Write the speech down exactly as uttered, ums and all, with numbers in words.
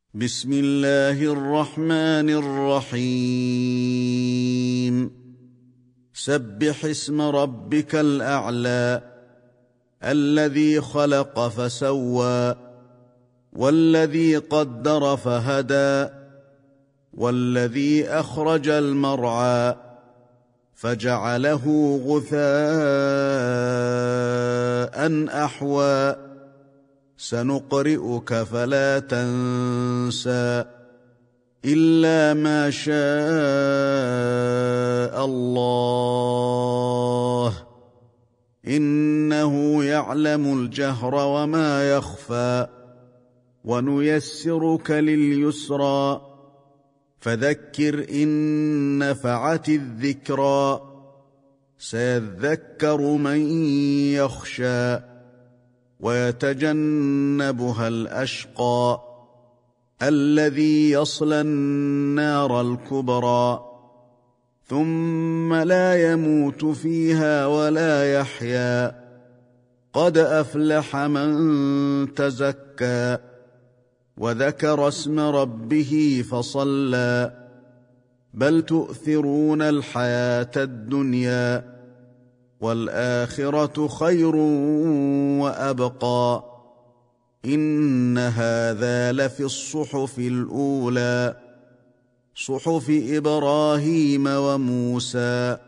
بسم الله الرحمن الرحيم سبح اسم ربك الأعلى الذي خلق فسوى والذي قدر فهدى والذي أخرج المرعى فجعله غثاء أحوى سنقرئك فلا تنسى إلا ما شاء الله إنه يعلم الجهر وما يخفى ونيسرك لليسرى فذكر إن نفعت الذكرى سيذكر من يخشى ويتجنبها الأشقى الذي يصلى النار الكبرى ثم لا يموت فيها ولا يحيا قد أفلح من تزكى وذكر اسم ربه فصلى بل تؤثرون الحياة الدنيا والآخرة خير وأبقى إن هذا لفي الصحف الأولى صحف إبراهيم وموسى